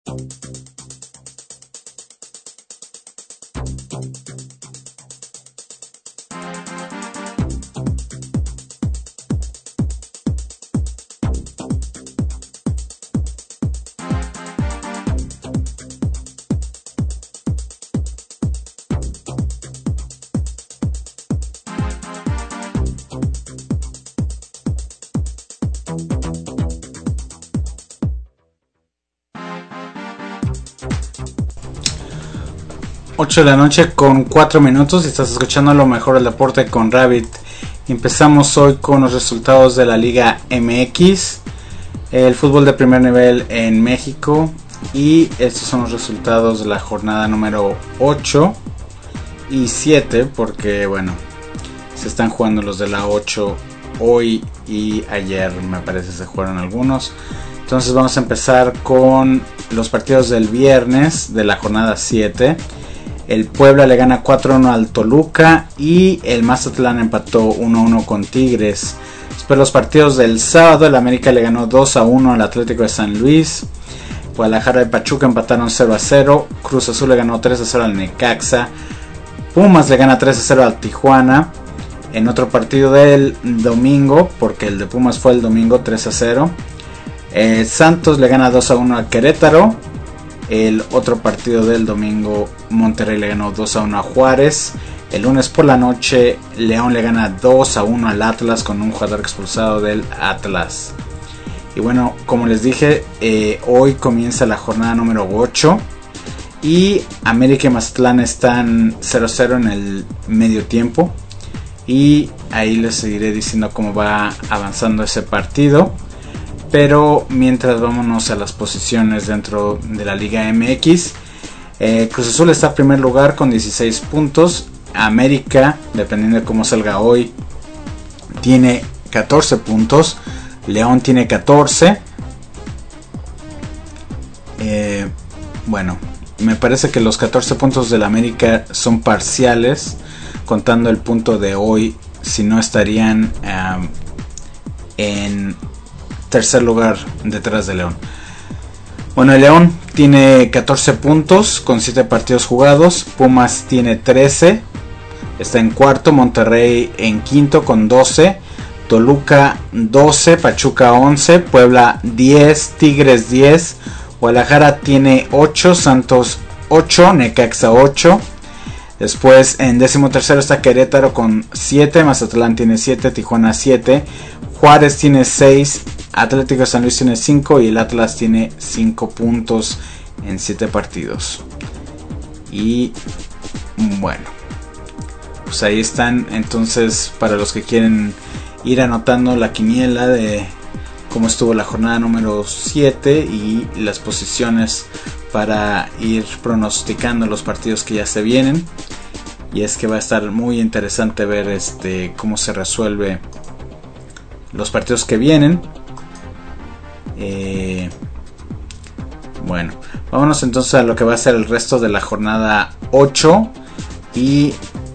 De la noche con 4 minutos y estás escuchando lo mejor del deporte con Rabbit. Empezamos hoy con los resultados de la Liga MX, el fútbol de primer nivel en México, y estos son los resultados de la jornada número 8 y 7, porque bueno, se están jugando los de la 8 hoy y ayer, me parece se jugaron algunos. Entonces vamos a empezar con los partidos del viernes de la jornada 7. El Puebla le gana 4-1 al Toluca y el Mazatlán empató 1-1 con Tigres. Después los partidos del sábado, el América le ganó 2-1 al Atlético de San Luis. Guadalajara y Pachuca empataron 0-0. Cruz Azul le ganó 3-0 al Necaxa. Pumas le gana 3-0 al Tijuana. En otro partido del domingo, porque el de Pumas fue el domingo, 3-0. Santos le gana 2-1 al Querétaro. El otro partido del domingo, Monterrey le ganó 2-1 a Juárez. El lunes por la noche, León le gana 2-1 al Atlas con un jugador expulsado del Atlas. Y bueno, como les dije, hoy comienza la jornada número 8. Y América y Mazatlán están 0-0 en el medio tiempo. Y ahí les seguiré diciendo cómo va avanzando ese partido. Pero mientras, vámonos a las posiciones dentro de la Liga MX. Cruz Azul está en primer lugar con 16 puntos. América, dependiendo de cómo salga hoy, tiene 14 puntos. León tiene 14. Bueno, me parece que los 14 puntos del América son parciales, contando el punto de hoy, si no estarían en tercer lugar detrás de León. Bueno, el León tiene 14 puntos con 7 partidos jugados. Pumas tiene 13, está en cuarto. Monterrey en quinto con 12. Toluca 12, Pachuca 11, Puebla 10, Tigres 10, Guadalajara tiene 8, Santos 8, Necaxa 8. Después en décimo tercero está Querétaro con 7, Mazatlán tiene 7, Tijuana 7, Juárez tiene 6, Atlético de San Luis tiene 5 y el Atlas tiene 5 puntos en 7 partidos. Y bueno, pues ahí están. Entonces, para los que quieren ir anotando la quiniela de cómo estuvo la jornada número 7 y las posiciones para ir pronosticando los partidos que ya se vienen. Y es que va a estar muy interesante ver cómo se resuelve los partidos que vienen. Bueno, vámonos entonces a lo que va a ser el resto de la jornada 8. Y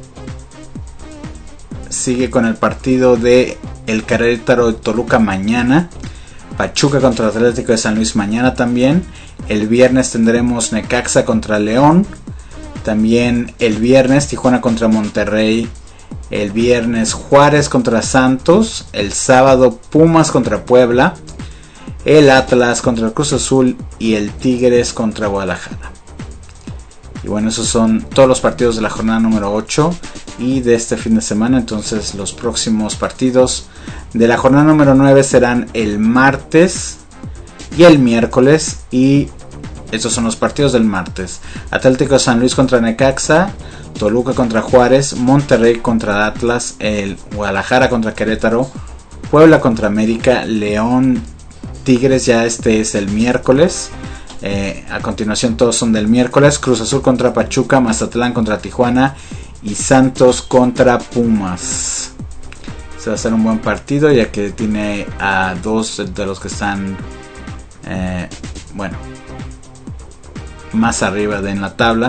sigue con el partido de el Querétaro de Toluca mañana. Pachuca contra Atlético de San Luis mañana también. El viernes tendremos Necaxa contra León. También el viernes Tijuana contra Monterrey. El viernes Juárez contra Santos. El sábado Pumas contra Puebla. El Atlas contra el Cruz Azul y el Tigres contra Guadalajara. Y bueno, esos son todos los partidos de la jornada número 8 y de este fin de semana. Entonces los próximos partidos de la jornada número 9 serán el martes y el miércoles. Y estos son los partidos del martes: Atlético de San Luis contra Necaxa, Toluca contra Juárez, Monterrey contra Atlas, el Guadalajara contra Querétaro, Puebla contra América, León Tigres, ya este es el miércoles. A continuación todos son del miércoles: Cruz Azul contra Pachuca, Mazatlán contra Tijuana y Santos contra Pumas. Se va a hacer un buen partido, ya que tiene a dos de los que están más arriba en la tabla.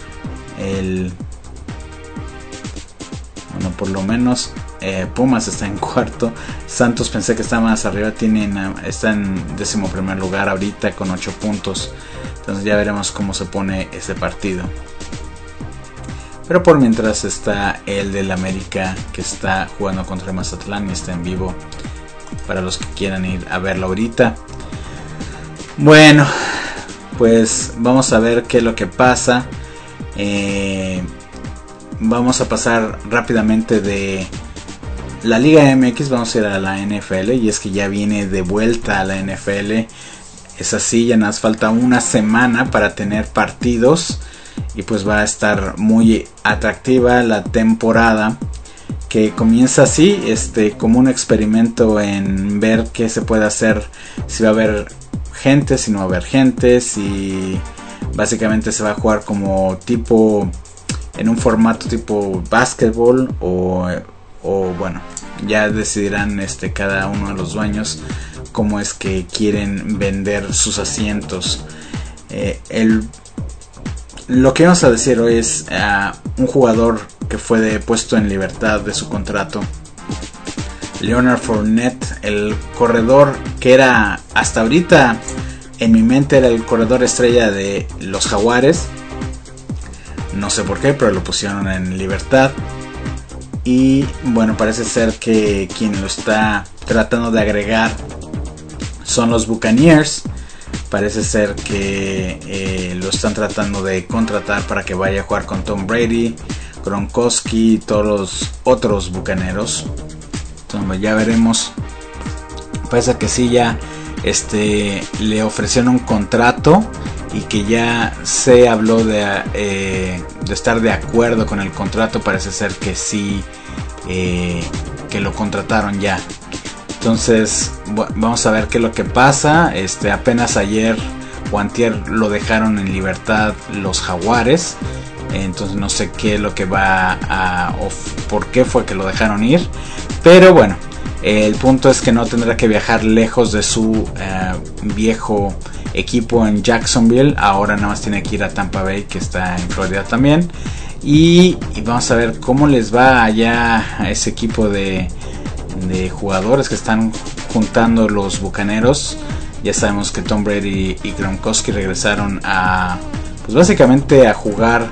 Por lo menos Pumas está en cuarto. Santos pensé que está más arriba, está en 11º lugar ahorita con 8 puntos. Entonces ya veremos cómo se pone ese partido. Pero por mientras está el del América, que está jugando contra el Mazatlán y está en vivo para los que quieran ir a verlo ahorita. Bueno, pues vamos a ver qué es lo que pasa. Vamos a pasar rápidamente de la Liga MX, vamos a ir a la NFL, y es que ya viene de vuelta a la NFL. Es así, ya nos falta una semana para tener partidos y pues va a estar muy atractiva la temporada, que comienza así, como un experimento en ver qué se puede hacer, si va a haber gente, si no va a haber gente, si básicamente se va a jugar como tipo en un formato tipo básquetbol o bueno, ya decidirán cada uno de los dueños cómo es que quieren vender sus asientos. Lo que vamos a decir hoy es un jugador que fue puesto en libertad de su contrato, Leonard Fournette, el corredor que era hasta ahorita en mi mente era el corredor estrella de los Jaguares. No sé por qué, pero lo pusieron en libertad. Y bueno, parece ser que quien lo está tratando de agregar son los Buccaneers. Parece ser que lo están tratando de contratar para que vaya a jugar con Tom Brady, Gronkowski y todos los otros bucaneros. Entonces ya veremos. Parece que sí, ya le ofrecieron un contrato y que ya se habló de estar de acuerdo con el contrato. Parece ser que sí, que lo contrataron ya. Entonces vamos a ver qué es lo que pasa. Apenas ayer o antier lo dejaron en libertad los Jaguares. Entonces no sé qué es lo que o por qué fue que lo dejaron ir. Pero bueno, el punto es que no tendrá que viajar lejos de su viejo equipo en Jacksonville. Ahora nada más tiene que ir a Tampa Bay, que está en Florida también. Y vamos a ver cómo les va allá a ese equipo de jugadores que están juntando los Bucaneros. Ya sabemos que Tom Brady y Gronkowski regresaron pues básicamente a jugar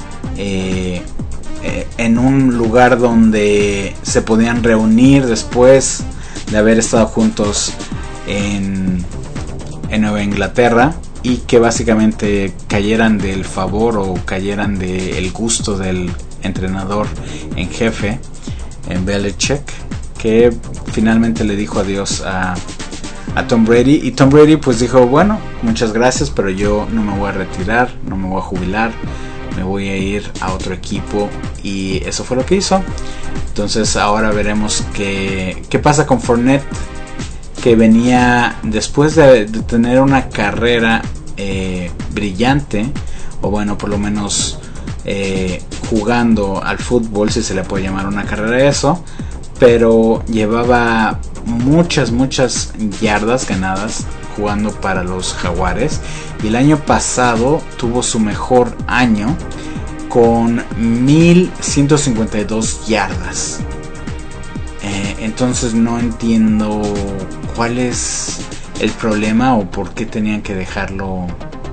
en un lugar donde se podían reunir después de haber estado juntos en Nueva Inglaterra, y que básicamente cayeran del favor o cayeran del gusto del entrenador en jefe, en Belichick, que finalmente le dijo adiós a Tom Brady. Y Tom Brady pues dijo, bueno, muchas gracias, pero yo no me voy a retirar, no me voy a jubilar, me voy a ir a otro equipo. Y eso fue lo que hizo. Entonces ahora veremos qué pasa con Fournette, que venía después de tener una carrera brillante, o bueno, por lo menos jugando al fútbol, si se le puede llamar una carrera eso, pero llevaba muchas yardas ganadas jugando para los Jaguares, y el año pasado tuvo su mejor año con 1152 yardas. Entonces no entiendo cuál es el problema o por qué tenían que dejarlo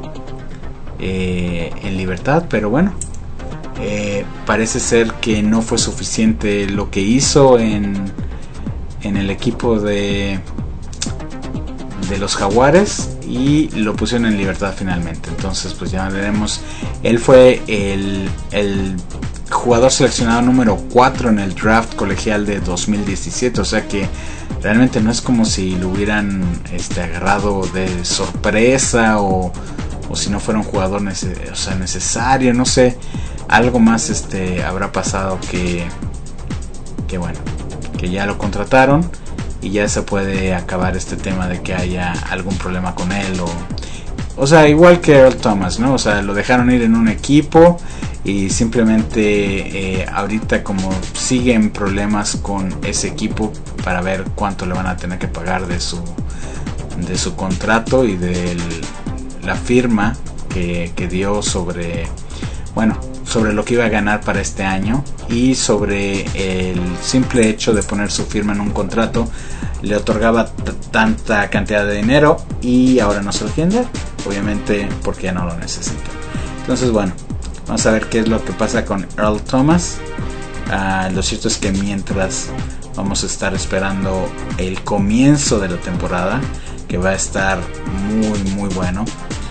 en libertad, pero bueno, parece ser que no fue suficiente lo que hizo en el equipo de los Jaguares y lo pusieron en libertad finalmente. Entonces pues ya veremos. Él fue el jugador seleccionado número 4 en el draft colegial de 2017, o sea que realmente no es como si lo hubieran agarrado de sorpresa o si no fuera un jugador necesario, no sé, algo más habrá pasado que bueno, que ya lo contrataron y ya se puede acabar este tema de que haya algún problema con él o sea, igual que Earl Thomas, ¿no? O sea, lo dejaron ir en un equipo y simplemente ahorita como siguen problemas con ese equipo para ver cuánto le van a tener que pagar de su contrato y de la firma que dio sobre lo que iba a ganar para este año, y sobre el simple hecho de poner su firma en un contrato le otorgaba tanta cantidad de dinero y ahora no se lo quieren dar. obviamente porque ya no lo necesito. Entonces bueno, vamos a ver qué es lo que pasa con Earl Thomas. Lo cierto es que mientras vamos a estar esperando el comienzo de la temporada, que va a estar muy bueno.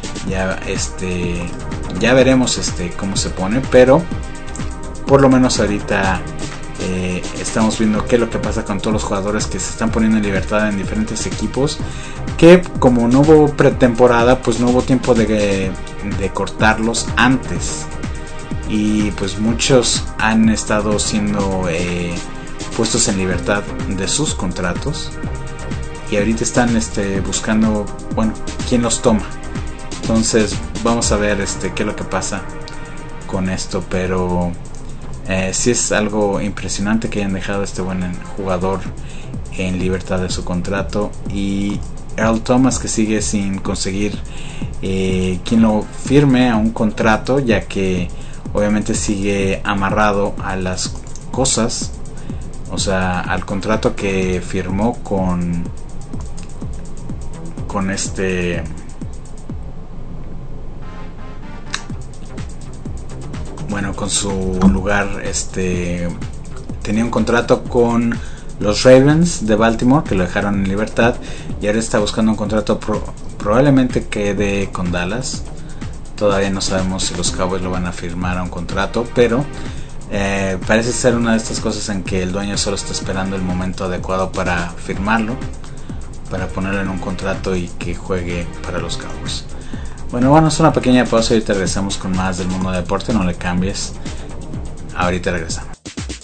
Ya veremos cómo se pone, pero por lo menos ahorita estamos viendo qué es lo que pasa con todos los jugadores que se están poniendo en libertad en diferentes equipos, que como no hubo pretemporada, pues no hubo tiempo de cortarlos antes, y pues muchos han estado siendo puestos en libertad de sus contratos, y ahorita están buscando, bueno, quién los toma. Entonces vamos a ver qué es lo que pasa con esto, pero sí es algo impresionante que hayan dejado a este buen jugador en libertad de su contrato, y Earl Thomas, que sigue sin conseguir quien lo firme a un contrato, ya que obviamente sigue amarrado a las cosas, o sea, al contrato que firmó con con su lugar. Tenía un contrato con los Ravens de Baltimore, que lo dejaron en libertad, y ahora está buscando un contrato, probablemente quede con Dallas. Todavía no sabemos si los Cowboys lo van a firmar a un contrato, pero parece ser una de estas cosas en que el dueño solo está esperando el momento adecuado para firmarlo, para ponerlo en un contrato y que juegue para los Cowboys. Bueno, es una pequeña pausa y ahorita regresamos con más del mundo del deporte. No le cambies, ahorita regresamos.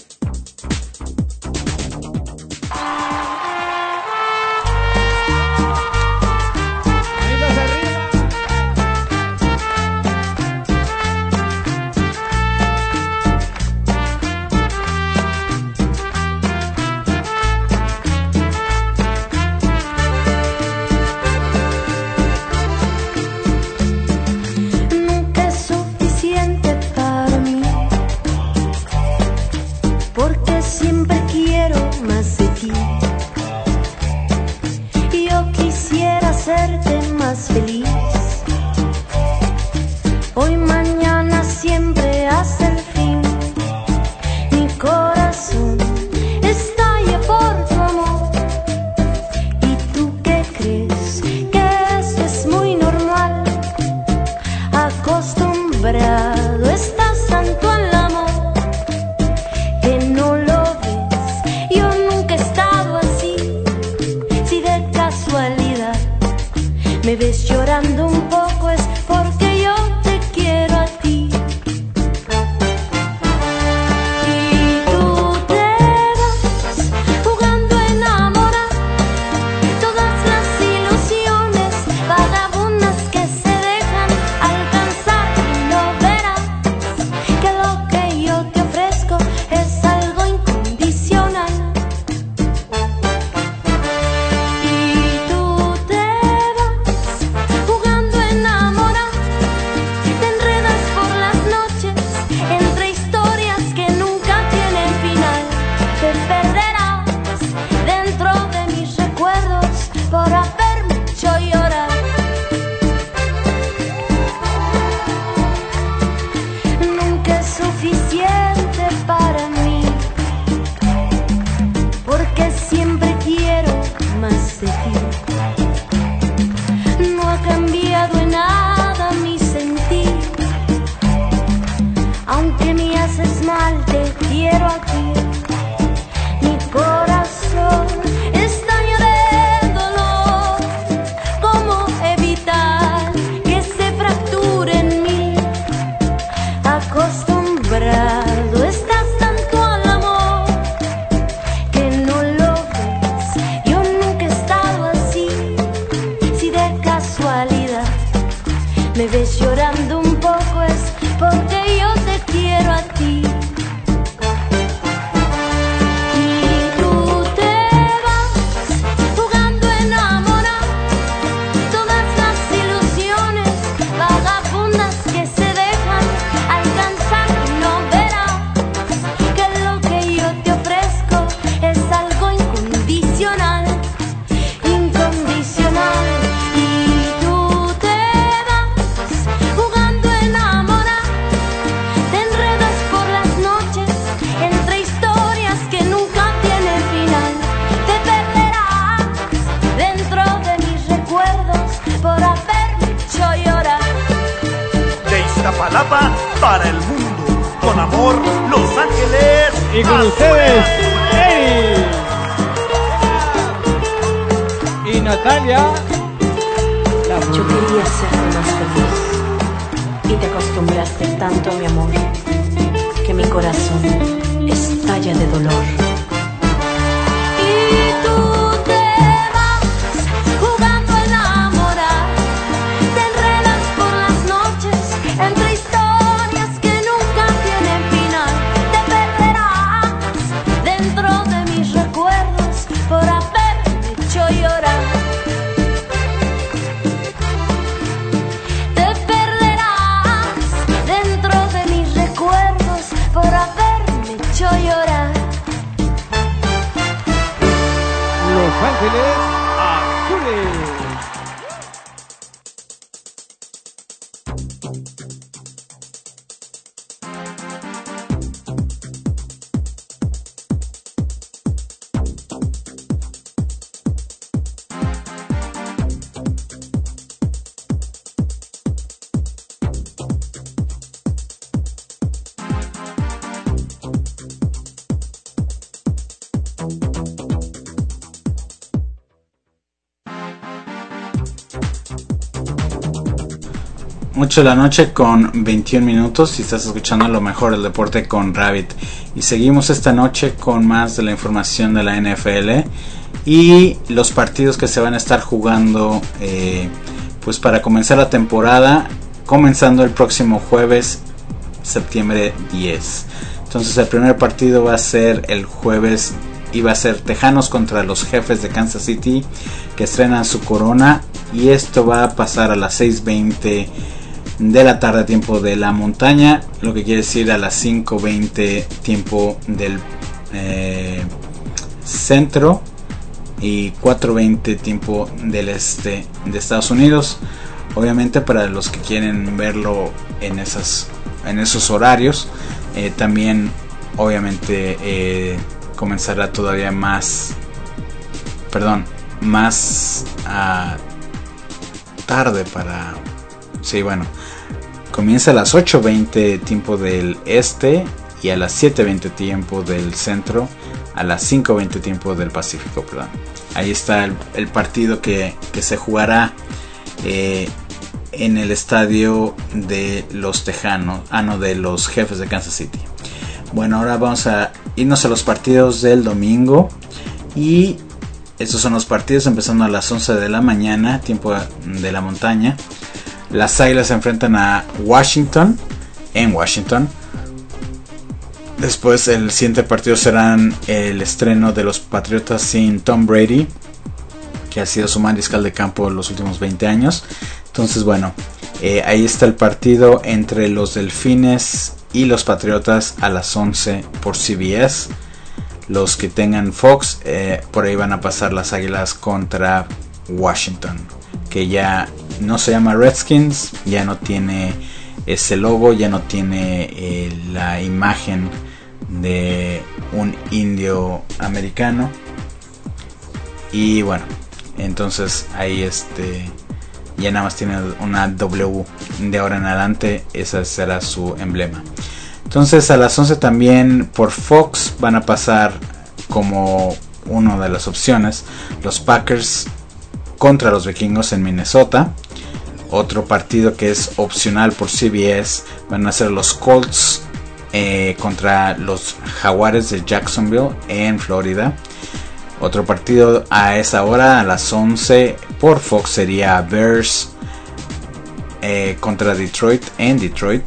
Me ves llorando un poco, es porque yo te quiero a ti. Y tú te vas jugando a enamorar todas las ilusiones vagabundas que se dejan alcanzar, y no verás que lo que yo te ofrezco es algo incondicional. Me ves llorando un poco, es porque yo te quiero a ti. Y tú te vas jugando a enamorar todas las ilusiones vagabundas que se dejan alcanzar, y no verás que lo que yo te ofrezco es algo incondicional, incondicional. Y tú te Iztapalapa para el mundo. Con amor, Los Ángeles. Y con ustedes, Eddie y Natalia. Yo quería serte más feliz y te acostumbraste tanto a mi amor que mi corazón estalla de dolor. Y tú te vas jugando a enamorar, te enredas por las noches entre historias que nunca tienen final. Te perderás dentro de mis recuerdos por haberme hecho llorar. Te perderás dentro de mis recuerdos por haberme hecho llorar. Los Ángeles Azules. Mucho de la noche con 21 minutos y estás escuchando lo mejor del deporte con Rabbit. Y seguimos esta noche con más de la información de la NFL y los partidos que se van a estar jugando pues para comenzar la temporada, comenzando el próximo jueves, septiembre 10. Entonces el primer partido va a ser el jueves y va a ser Tejanos contra los Jefes de Kansas City, que estrenan su corona, y esto va a pasar a las 6:20 de la tarde, tiempo de la montaña, lo que quiere decir a las 5:20 tiempo del centro y 4:20 tiempo del este de Estados Unidos. Obviamente para los que quieren verlo en esos horarios, también obviamente comenzará todavía más tarde para... Sí, bueno, comienza a las 8:20 tiempo del este y a las 7:20 tiempo del centro, a las 5:20 tiempo del Pacífico, perdón. Ahí está el partido que se jugará en el estadio de los Tejanos, de los Jefes de Kansas City. Bueno, ahora vamos a irnos a los partidos del domingo, y estos son los partidos empezando a las 11 de la mañana, tiempo de la montaña. Las Águilas se enfrentan a Washington, en Washington. Después el siguiente partido serán el estreno de los Patriotas sin Tom Brady, que ha sido su mariscal de campo los últimos 20 años. Entonces bueno, ahí está el partido entre los Delfines y los Patriotas a las 11 por CBS. Los que tengan Fox, por ahí van a pasar las Águilas contra Washington, que ya no se llama Redskins, ya no tiene ese logo, ya no tiene la imagen de un indio americano. Y bueno, entonces ahí ya nada más tiene una W de ahora en adelante, ese será su emblema. Entonces a las 11 también por Fox van a pasar como una de las opciones los Packers contra los Vikingos en Minnesota. Otro partido que es opcional por CBS van a ser los Colts contra los Jaguares de Jacksonville en Florida. Otro partido a esa hora, a las 11 por Fox, sería Bears contra Detroit en Detroit.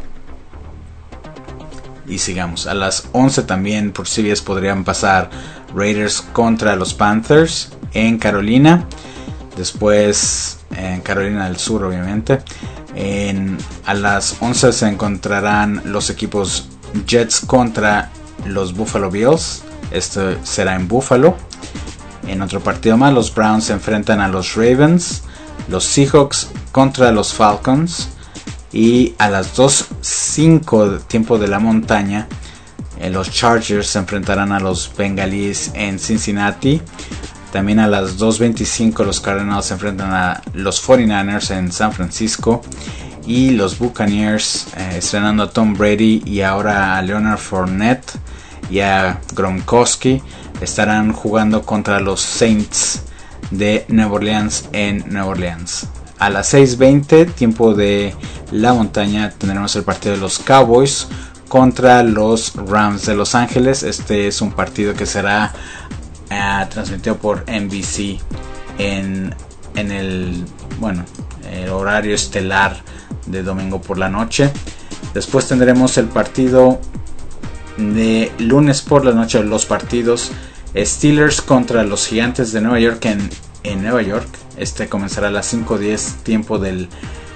Y sigamos, a las 11 también por CBS podrían pasar Raiders contra los Panthers en Carolina. Después en Carolina del Sur, obviamente. A las 11 se encontrarán los equipos Jets contra los Buffalo Bills. Esto será en Buffalo. En otro partido más, los Browns se enfrentan a los Ravens. Los Seahawks contra los Falcons. Y a las 2:05 tiempo de la montaña, los Chargers se enfrentarán a los Bengalíes en Cincinnati. También a las 2:25 los Cardinals se enfrentan a los 49ers en San Francisco. Y los Buccaneers estrenando a Tom Brady y ahora a Leonard Fournette y a Gronkowski estarán jugando contra los Saints de Nueva Orleans en Nueva Orleans. A las 6:20 tiempo de la montaña tendremos el partido de los Cowboys contra los Rams de Los Ángeles. Este es un partido que será transmitido por NBC en el horario estelar de domingo por la noche. Después tendremos el partido de lunes por la noche, los partidos Steelers contra los Gigantes de Nueva York en Nueva York. Este comenzará a las 5:10 tiempo del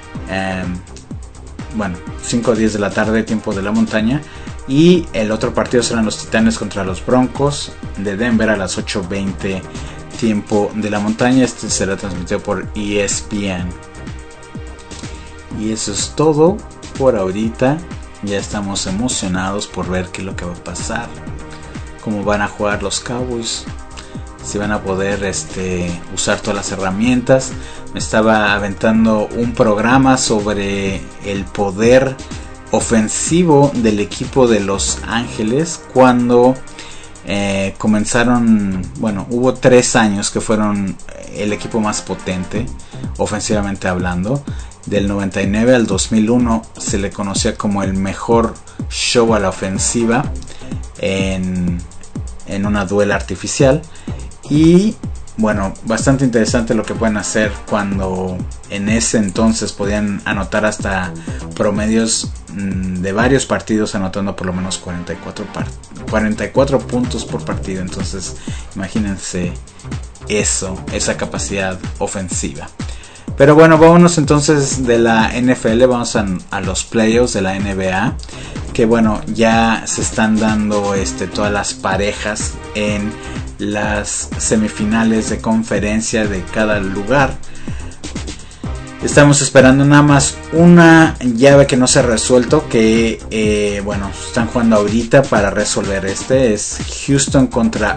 5:10 de la tarde tiempo de la montaña. Y el otro partido serán los Titanes contra los Broncos de Denver a las 8:20 tiempo de la montaña. Este será transmitido por ESPN. Y eso es todo por ahorita. Ya estamos emocionados por ver qué es lo que va a pasar, cómo van a jugar los Cowboys, si van a poder usar todas las herramientas. Me estaba aventando un programa sobre el poder ofensivo del equipo de Los Ángeles cuando comenzaron. Hubo 3 años que fueron el equipo más potente ofensivamente hablando. Del 99 al 2001 se le conocía como el mejor show a la ofensiva en una duela artificial. Y bastante interesante lo que pueden hacer cuando en ese entonces podían anotar hasta promedios de varios partidos, anotando por lo menos 44 puntos por partido. Entonces imagínense esa capacidad ofensiva. Pero vámonos entonces de la NFL, vamos a los playoffs de la NBA, que ya se están dando todas las parejas en las semifinales de conferencia de cada lugar. Estamos esperando nada más una llave que no se ha resuelto, que están jugando ahorita para resolver. Es Houston contra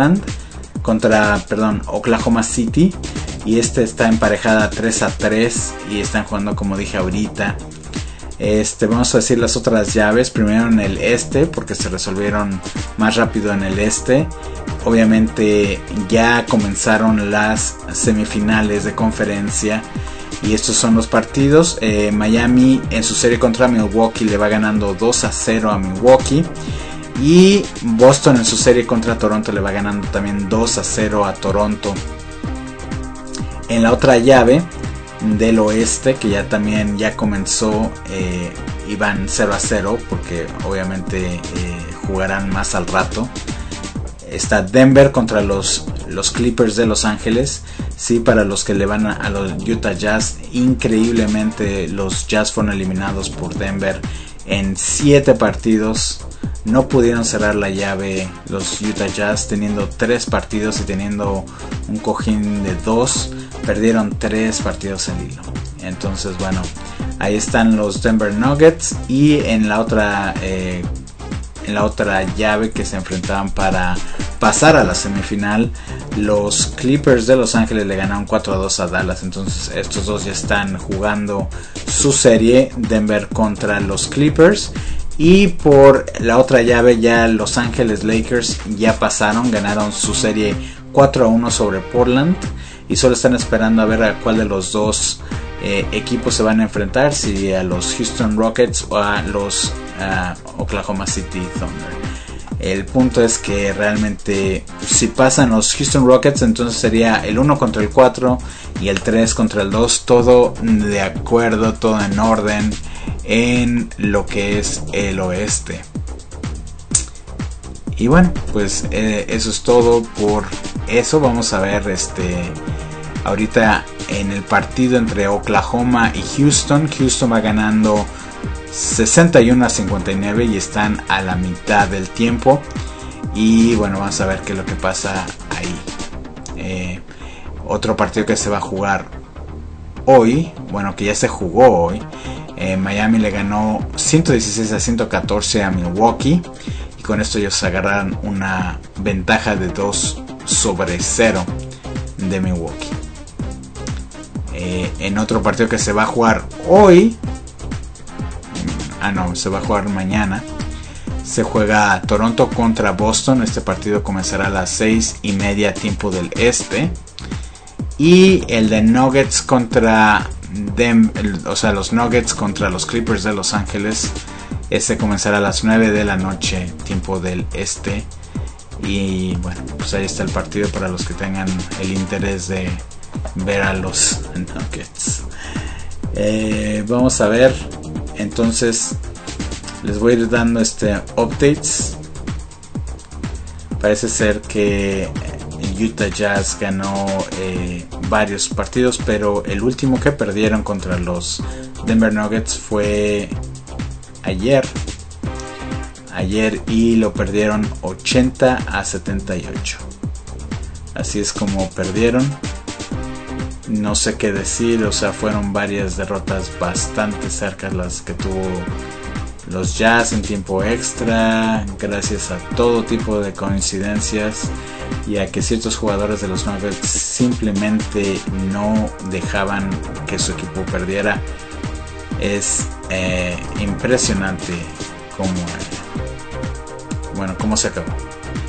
Oklahoma City. Y está emparejada 3-3 y están jugando como dije ahorita. Vamos a decir las otras llaves. Primero en el este, porque se resolvieron más rápido en el este. Obviamente ya comenzaron las semifinales de conferencia. Y estos son los partidos. Miami en su serie contra Milwaukee le va ganando 2-0 a Milwaukee. Y Boston en su serie contra Toronto le va ganando también 2-0 a Toronto. En la otra llave del oeste, que ya comenzó, iban 0-0 porque obviamente jugarán más al rato. Está Denver contra los Clippers de Los Ángeles. Sí, para los que le van a los Utah Jazz, increíblemente los Jazz fueron eliminados por Denver en 7 partidos. No pudieron cerrar la llave los Utah Jazz, teniendo 3 partidos y teniendo un cojín de 2. Perdieron 3 partidos en hilo. Entonces ahí están los Denver Nuggets. Y en la otra llave que se enfrentaban para pasar a la semifinal, los Clippers de Los Ángeles le ganaron 4-2 a Dallas. Entonces estos dos ya están jugando su serie, Denver contra los Clippers. Y por la otra llave ya Los Ángeles Lakers ya pasaron, ganaron su serie 4-1 sobre Portland. Y solo están esperando a ver a cuál de los dos equipos se van a enfrentar, si a los Houston Rockets o a los Oklahoma City Thunder. El punto es que realmente si pasan los Houston Rockets, entonces sería el 1 contra el 4 y el 3 contra el 2, todo de acuerdo, todo en orden en lo que es el oeste. Y eso es todo por eso. Vamos a ver ahorita en el partido entre Oklahoma y Houston. Houston va ganando 61-59 y están a la mitad del tiempo. Y vamos a ver qué es lo que pasa ahí. Otro partido que se va a jugar hoy, que ya se jugó hoy. Miami le ganó 116-114 a Milwaukee. Y con esto ellos agarraron una ventaja de 2-0 de Milwaukee. En otro partido que se va a jugar hoy, se va a jugar mañana. Se juega Toronto contra Boston. Este partido comenzará a las 6:30 tiempo del este. Y el de Nuggets contra los Nuggets contra los Clippers de Los Ángeles. Este comenzará a las 9 de la noche tiempo del este. Y bueno, pues ahí está el partido para los que tengan el interés de ver a los Nuggets. Vamos a ver. Entonces les voy a ir dando updates. Parece ser que Utah Jazz ganó varios partidos, pero el último que perdieron contra los Denver Nuggets fue ayer y lo perdieron 80-78. Así es como perdieron. No sé qué decir, o sea, fueron varias derrotas bastante cerca las que tuvo los Jazz en tiempo extra, gracias a todo tipo de coincidencias y a que ciertos jugadores de los Nuggets simplemente no dejaban que su equipo perdiera. Es impresionante cómo se acabó.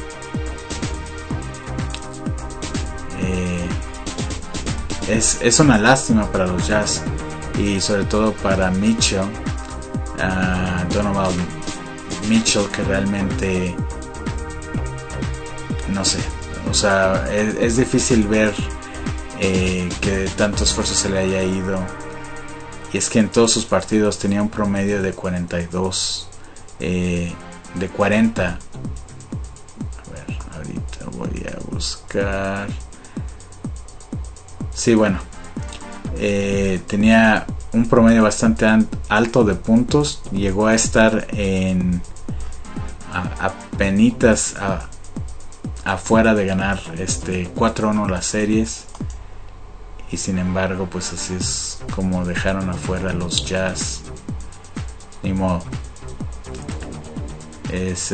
Es una lástima para los Jazz y sobre todo para Mitchell, Donovan Mitchell, que realmente no sé, o sea, es difícil ver que tanto esfuerzo se le haya ido. Y es que en todos sus partidos tenía un promedio de 42, de 40. A ver, ahorita voy a buscar. Sí, bueno, tenía un promedio bastante alto de puntos. Llegó a estar apenitas afuera de ganar 4-1 las series. Y sin embargo, pues así es como dejaron afuera a los Jazz. Ni modo. Es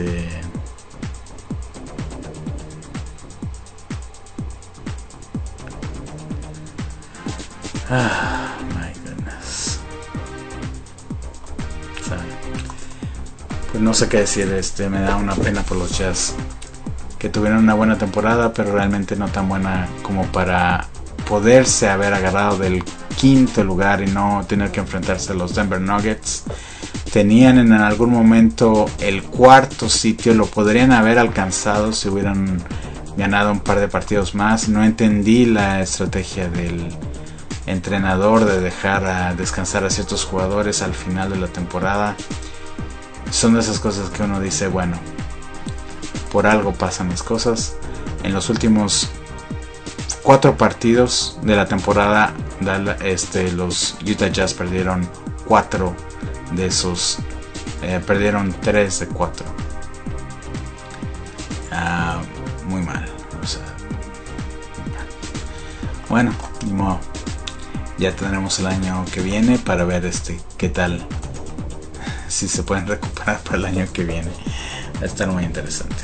my goodness. O sea, pues no sé qué decir. Me da una pena por los Jazz, que tuvieron una buena temporada, pero realmente no tan buena como para poderse haber agarrado del quinto lugar y no tener que enfrentarse a los Denver Nuggets. Tenían en algún momento el cuarto sitio, lo podrían haber alcanzado si hubieran ganado un par de partidos más. No entendí la estrategia del entrenador de dejar descansar a ciertos jugadores al final de la temporada. Son de esas cosas que uno dice, bueno, por algo pasan las cosas. En los últimos 4 partidos de la temporada, los Utah Jazz perdieron 4 de esos, perdieron 3 de 4. Muy mal, o sea, bueno, ni modo. Ya tendremos el año que viene para ver qué tal, si se pueden recuperar para el año que viene. Va a estar muy interesante.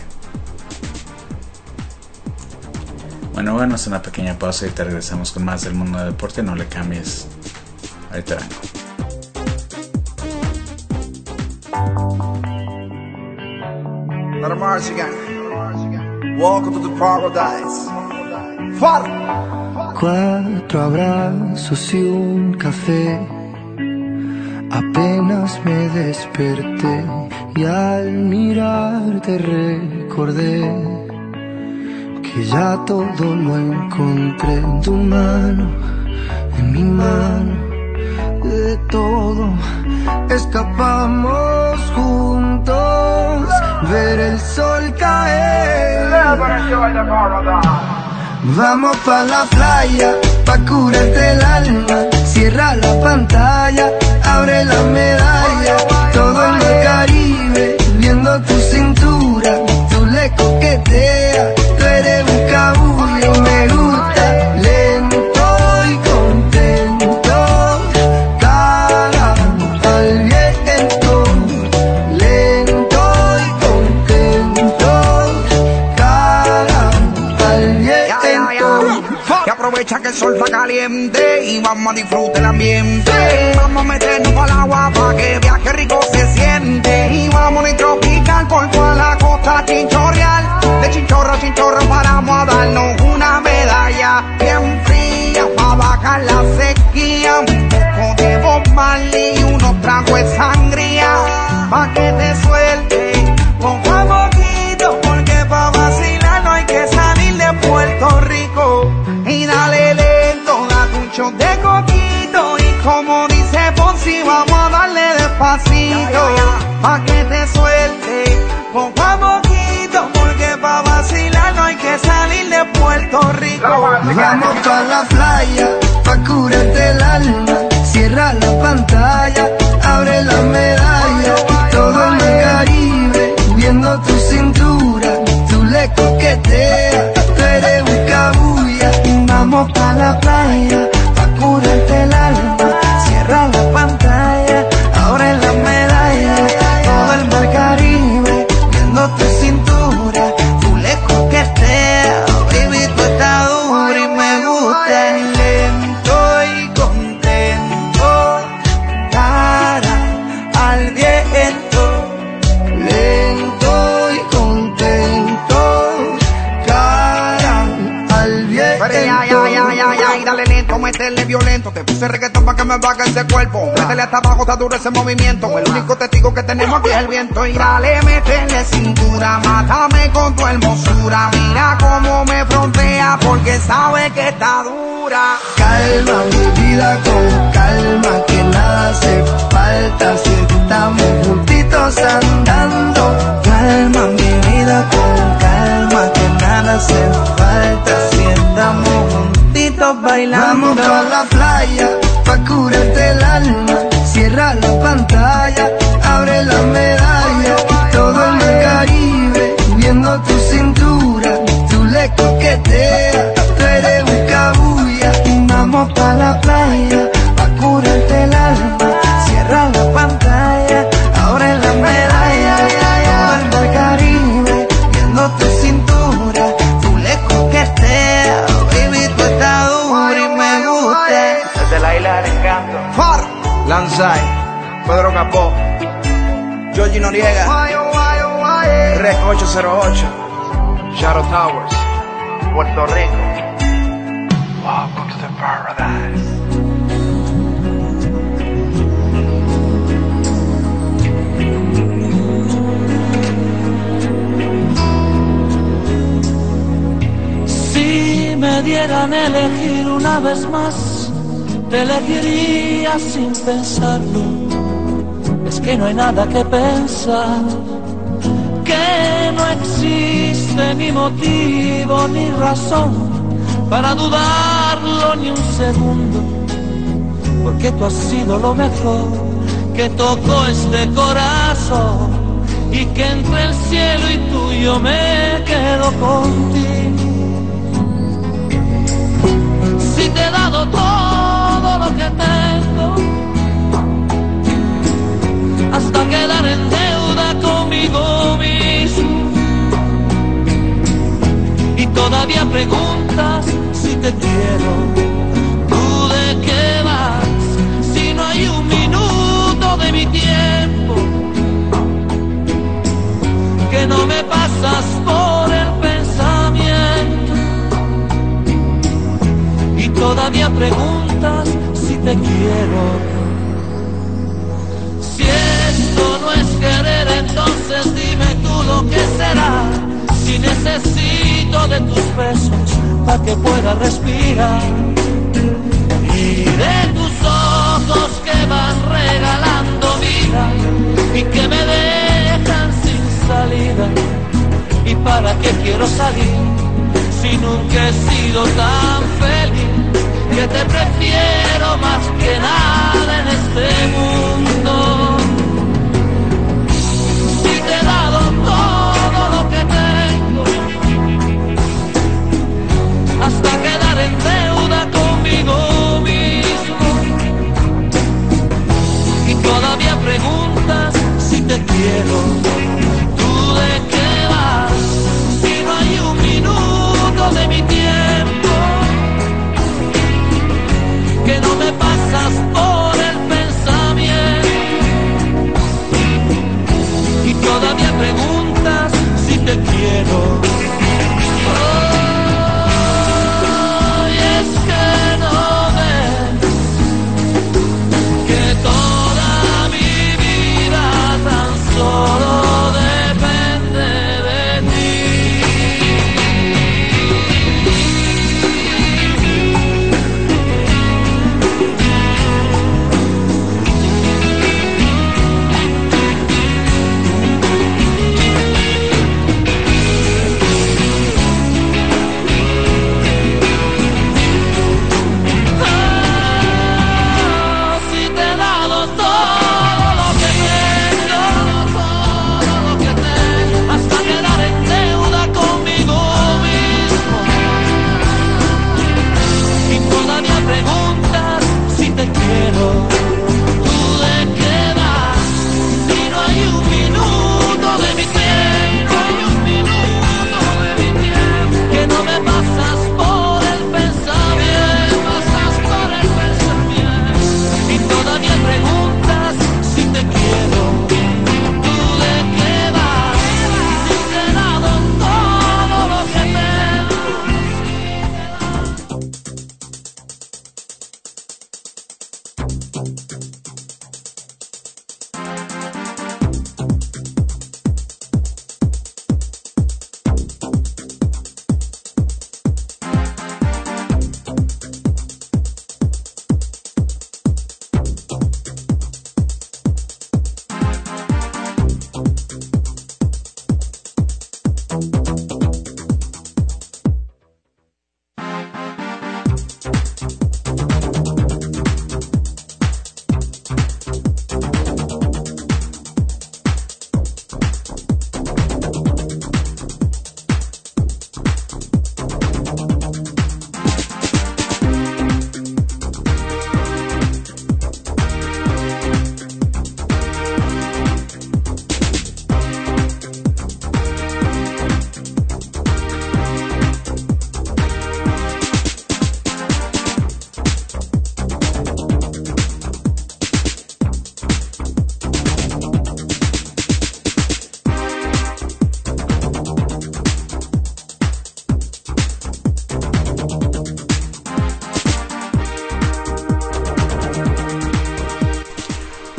Bueno, vamos a una pequeña pausa y te regresamos con más del mundo del deporte. No le cambies. Ahorita vengo. Let 'em march again. Welcome to the paradise. Far. 4 abrazos y un café. Apenas me desperté y al mirarte recordé que ya todo lo encontré en tu mano, en mi mano. De todo escapamos juntos, ver el sol caer. Vamos pa' la playa, pa' curarte el alma. Cierra la pantalla, abre la medalla. Todo en el Caribe, viendo tu cintura. Tú le coqueteas, tú eres un cabullo. Me gusta lento y contento, cara al viento. Lento y contento, cara al viento. Y aprovecha que el sol está caliente y vamos a disfrutar el ambiente. Vamos a meternos para el agua pa' que viaje rico trago de sangría, pa' que te suelte poco a poquito, porque pa' vacilar no hay que salir de Puerto Rico. Y dale lento, date un shot de coquito, y como dice Fonsi, vamos a darle despacito, pa' que te suelte poco a poquito, porque pa' vacilar no hay que salir de Puerto Rico. Vamos pa' la playa, pa' curarte el alma. Cierra la pantalla, abre la medalla. Todo el Caribe, viendo tu cintura. Tú le coqueteas, tú eres un cabuya. Vamos pa' la playa, pa' curarte el alma. Cierra la pantalla, abre la medalla. Todo el mar Caribe, viendo tu cintura. Tú le coqueteas, baby, tú estás dura y me gusta. Lento y contento, cara al viento. Lento y contento, cara al viento. Pero ya, dale lento, métele violento. Te puse reggaetón pa' que me baje ese cuerpo. Métele hasta abajo, está duro ese movimiento. El único testigo que tenemos aquí es el viento. Y dale, métele cintura, mátame con tu hermosura. Mira cómo me frontea, porque sabe que está dura. Calma mi vida con calma, que nada hace falta si estamos juntitos andando. Calma mi vida con calma, que nada hace falta si estamos juntitos bailando. Vamos pa' la playa, pa' curarte el alma. Cierra la pantalla, abre la medalla. Todo el mar Caribe, viendo tu cintura. Tú le coqueteas, tú eres un cabuya. Vamos pa' la playa, pa' curarte el alma. Cierra la pantalla, abre la medalla. Todo el mar Caribe, viendo tu cintura. Tú le coqueteas, baby, tú estás dura y me gusta. Desde la isla del encanto, Far, Lanzai, Pedro Capó, Georgie Noriega, Rec 808, Shadow Towers, Puerto Rico. Welcome to the paradise. Si me dieran a elegir una vez más, te elegiría sin pensarlo. Es que no hay nada que pensar, que no existe ni motivo ni razón para dudarlo ni un segundo, porque tú has sido lo mejor que tocó este corazón, y que entre el cielo y tú yo me quedo contigo. Si te he dado todo lo que tengo, hasta quedar en deuda conmigo mismo, y todavía preguntas si te quiero. ¿Tú de qué vas? Si no hay un minuto de mi tiempo que no me pasas por el pensamiento, y todavía preguntas si te quiero. Si esto no es querer, entonces dime tú lo que será. Si necesito de tus besos para que pueda respirar, y de tus ojos que van regalando vida y que me dejan sin salida. ¿Y para qué quiero salir si nunca he sido tan feliz? Que te prefiero más que nada en este mundo. Si te he dado todo lo que tengo, hasta quedar en deuda conmigo mismo, y todavía preguntas si te quiero. ¿Tú de qué vas? Si no hay un minuto de mi tiempo que no me pasas por el pensamiento, y todavía preguntas si te quiero. Oh, y es que no ves que toda mi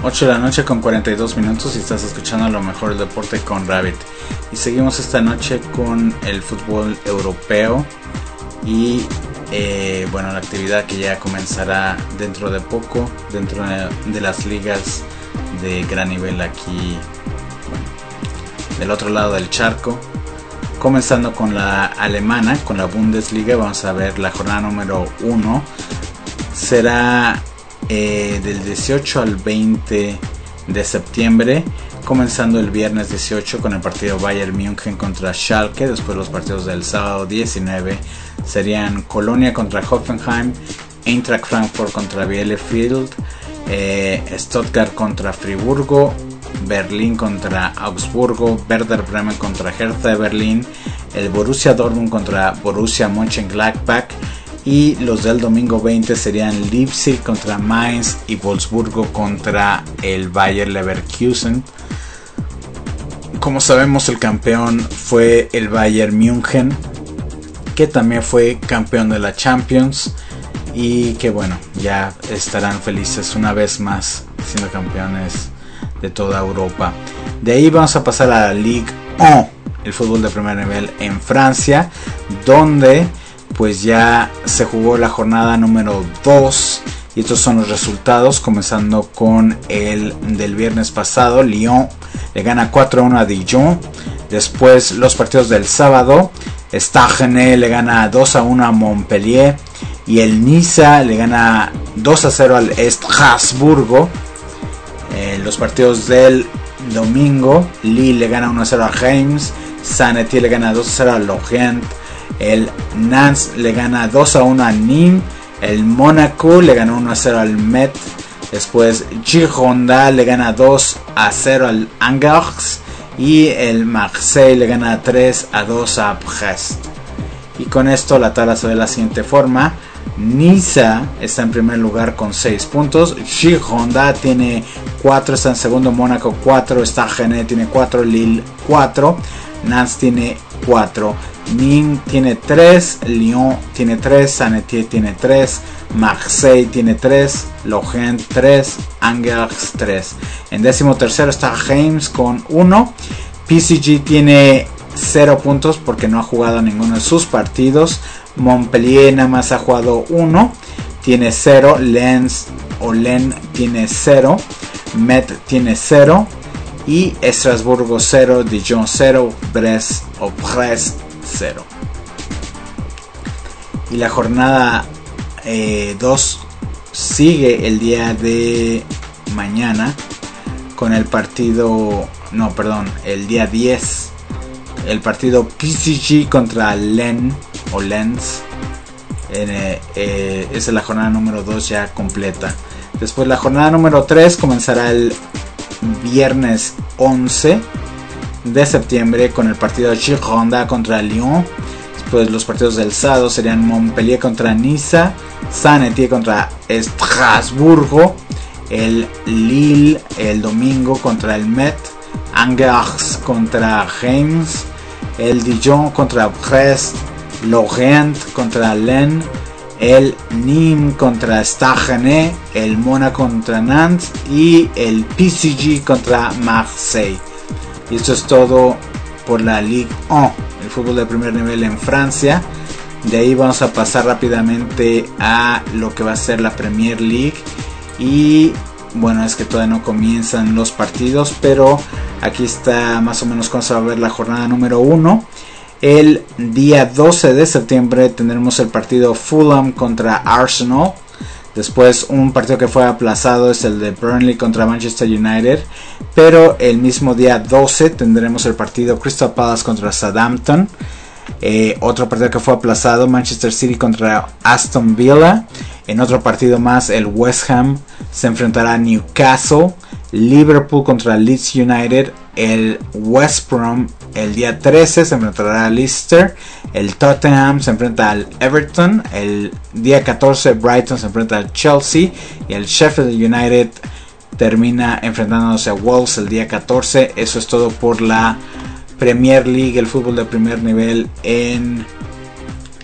8 de la noche con 42 minutos y estás escuchando lo mejor del deporte con Rabbit. Y seguimos esta noche con el fútbol europeo y bueno, la actividad que ya comenzará dentro de poco, dentro de las ligas de gran nivel aquí, bueno, del otro lado del charco. Comenzando con la alemana, con la Bundesliga, vamos a ver la jornada número 1. Será del 18 al 20 de septiembre, comenzando el viernes 18 con el partido Bayern München contra Schalke. Después los partidos del sábado 19 serían Colonia contra Hoffenheim, Eintracht Frankfurt contra Bielefeld, Stuttgart contra Friburgo, Berlín contra Augsburgo, Werder Bremen contra Hertha de Berlín, el Borussia Dortmund contra Borussia Mönchengladbach. Y los del domingo 20 serían Leipzig contra Mainz y Wolfsburgo contra el Bayer Leverkusen. Como sabemos, el campeón fue el Bayern München, que también fue campeón de la Champions y que bueno, ya estarán felices una vez más siendo campeones de toda Europa. De ahí vamos a pasar a la Ligue 1, el fútbol de primer nivel en Francia, donde pues ya se jugó la jornada número 2 y estos son los resultados, comenzando con el del viernes pasado. Lyon le gana 4-1 a Dijon. Después los partidos del sábado, Stade le gana 2-1 a Montpellier y el Niza le gana 2-0 al Estrasburgo. Los partidos del domingo, Lille le gana 1-0 a Reims, Saint-Étienne le gana 2-0 a Lorient, el Nantes le gana 2-1 a Nîmes, el Mónaco le gana 1-0 al Met. Después Girondins le gana 2-0 al Angers y el Marseille le gana 3-2 a Brest. Y con esto la tabla se ve de la siguiente forma. Niza está en primer lugar con 6 puntos, Girondins tiene 4, está en segundo, Mónaco 4, Stade tiene 4, Lille 4, Nantes tiene 4, Nîmes tiene 3, Lyon tiene 3, Saint-Étienne tiene 3, Marseille tiene 3, Lorient 3, Angers 3. En décimo tercero está Reims con 1, PSG tiene 0 puntos porque no ha jugado ninguno de sus partidos, Montpellier nada más ha jugado 1, tiene 0, Lens tiene 0, Met tiene 0 y Estrasburgo 0, Dijon 0, Brest 0. Y la jornada 2 sigue el día de mañana con el partido, el día 10, el partido PSG contra Lens. Esa es la jornada número 2 ya completa. Después la jornada número 3 comenzará el viernes 11 de septiembre con el partido Girondins contra Lyon. Después los partidos del sábado serían Montpellier contra Niza, Saint-Étienne contra Estrasburgo, el Lille el domingo contra el Met, Angers contra Reims, el Dijon contra Brest, Lorient contra Lens, el Nîmes contra Stade, el Mónaco contra Nantes y el PSG contra Marseille. Y esto es todo por la Ligue 1, el fútbol de primer nivel en Francia. De ahí vamos a pasar rápidamente a lo que va a ser la Premier League. Y bueno, es que todavía no comienzan los partidos, pero aquí está más o menos cuando se va a ver la jornada número 1. El día 12 de septiembre tendremos el partido Fulham contra Arsenal. Después un partido que fue aplazado es el de Burnley contra Manchester United. Pero el mismo día 12 tendremos el partido Crystal Palace contra Southampton. Otro partido que fue aplazado, Manchester City contra Aston Villa. En otro partido más, el West Ham se enfrentará a Newcastle. Liverpool contra Leeds United. El West Brom el día 13 se enfrentará a Leicester. El Tottenham se enfrenta al Everton. El día 14 Brighton se enfrenta al Chelsea. Y el Sheffield United termina enfrentándose a Wolves el día 14. Eso es todo por la Premier League, el fútbol de primer nivel en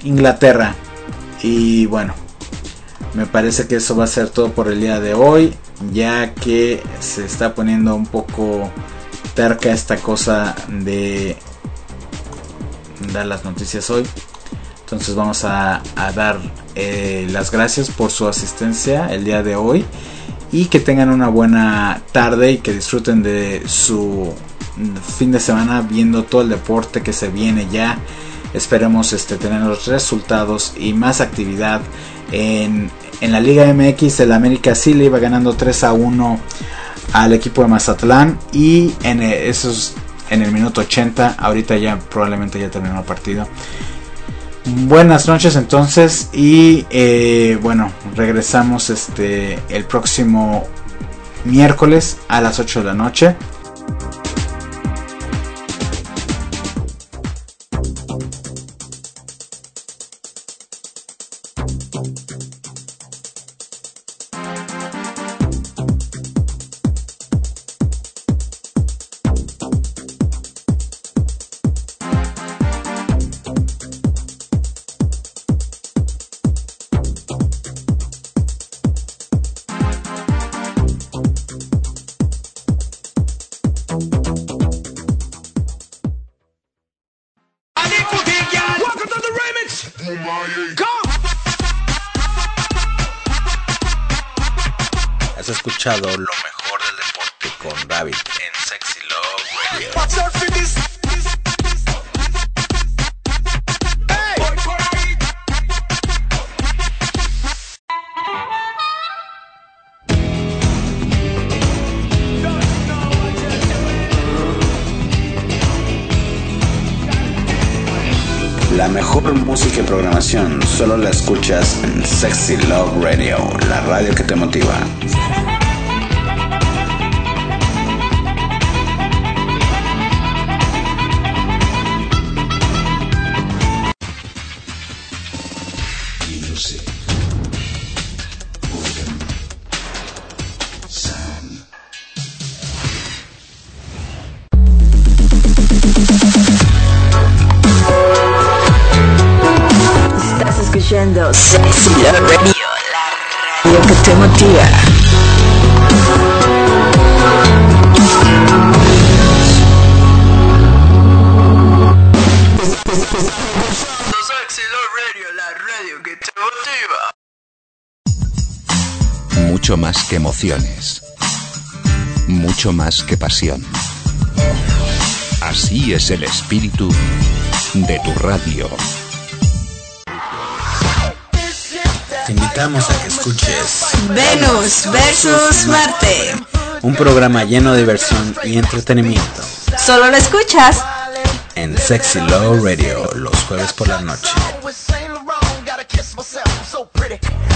Inglaterra. Y bueno, me parece que eso va a ser todo por el día de hoy. ya que se está poniendo un poco terca esta cosa de dar las noticias hoy. Entonces vamos a dar las gracias por su asistencia el día de hoy, y que tengan una buena tarde y que disfruten de su fin de semana viendo todo el deporte que se viene ya. Esperemos tener los resultados y más actividad en la Liga MX. El América sí le iba ganando 3-1 al equipo de Mazatlán, y eso es en el minuto 80. Ahorita ya probablemente ya terminó el partido. Buenas noches entonces, y bueno, regresamos el próximo miércoles a las 8 de la noche. Has escuchado lo mejor del deporte con David en Sexy Love Radio. La mejor música y programación solo la escuchas en Sexy Love Radio, la radio que te motiva. Escuchando Sexy Love Radio, la radio que te motiva. Sexy Love Radio, la radio que te motiva. Mucho más que emociones, mucho más que pasión. Así es el espíritu de tu radio. Te invitamos a que escuches Venus versus Marte. un programa lleno de diversión y entretenimiento Solo lo escuchas en Sexy Love Radio los jueves por la noche.